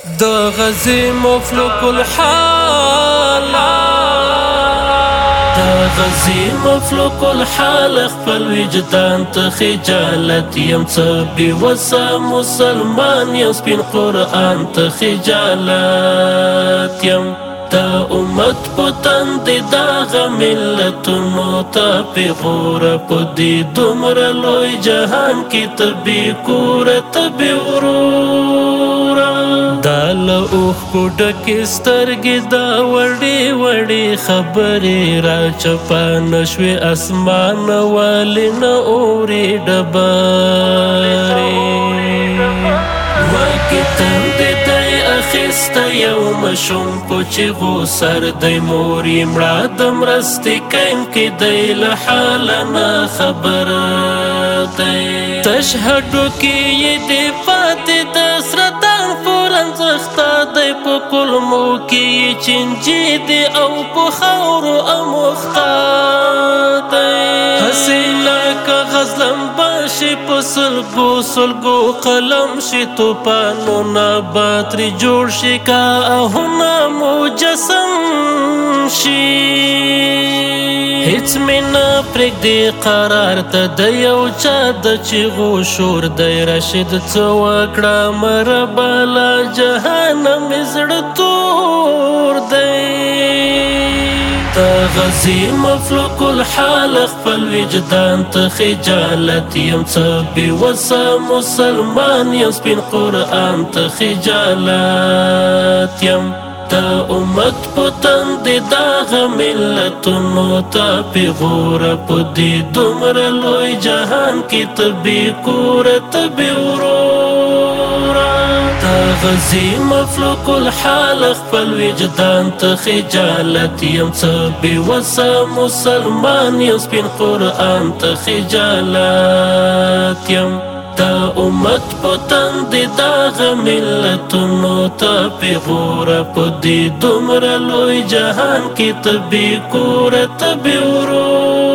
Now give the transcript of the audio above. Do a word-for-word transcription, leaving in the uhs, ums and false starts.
د غزي مفلوک الحال د غزي مفلوک الحال خپل وجدان ته خجالت یم څه بې وسه مسلمان یم سپین قرآن ته خجالت یم دا امت په تندې دغه ملتونو ته پیغوره په دې دومره لوی جهان کې ته بې کوره ته بې وروره دا له اوښکو ډکې سترګې دا وړې وړې خبرې راچپانه شوې اسمانه ولې نه اورې ډبرې وکې تندې دی اخیسته یو ماشوم په چیغو سر دی مور یې مړه د مرستې کیم کې دی له حاله نه خبر دی تش هډوکي یې دی پاتې د سرطان پرنځخته دی په کولمو کې یې چینجي دی او په خاورو اموخته دی هسې لکه غزلم باشي په سلګو سلګو قلم شي توپانونه به ترې جوړ شي که آهونه مجسم شي هیڅ مې نه پرېږدي قرار ته د یو چا د چیغو شور دی راشد څه وکړه مربه له جهانه مې زړه تور دی د غزي مفلوک الحال خپل وجدان ته خجالت یم څه بې وسه مسلمان یم سپین قرآن ته خجالت یم دا امت په تندې دغه ملتونو ته پیغوره په دې دومره لوی جهان کې ته بې کوره ته بې وروره د غزي مفلوک الحال خپل وجدان ته خجالت یم څه بې وسه مسلمان یم سپین قرآن ته خجالت یم دا امت په تندې دغه ملتونو ته پیغوره په دې دومره لوی جهان کې ته بې کوره ته بې وروره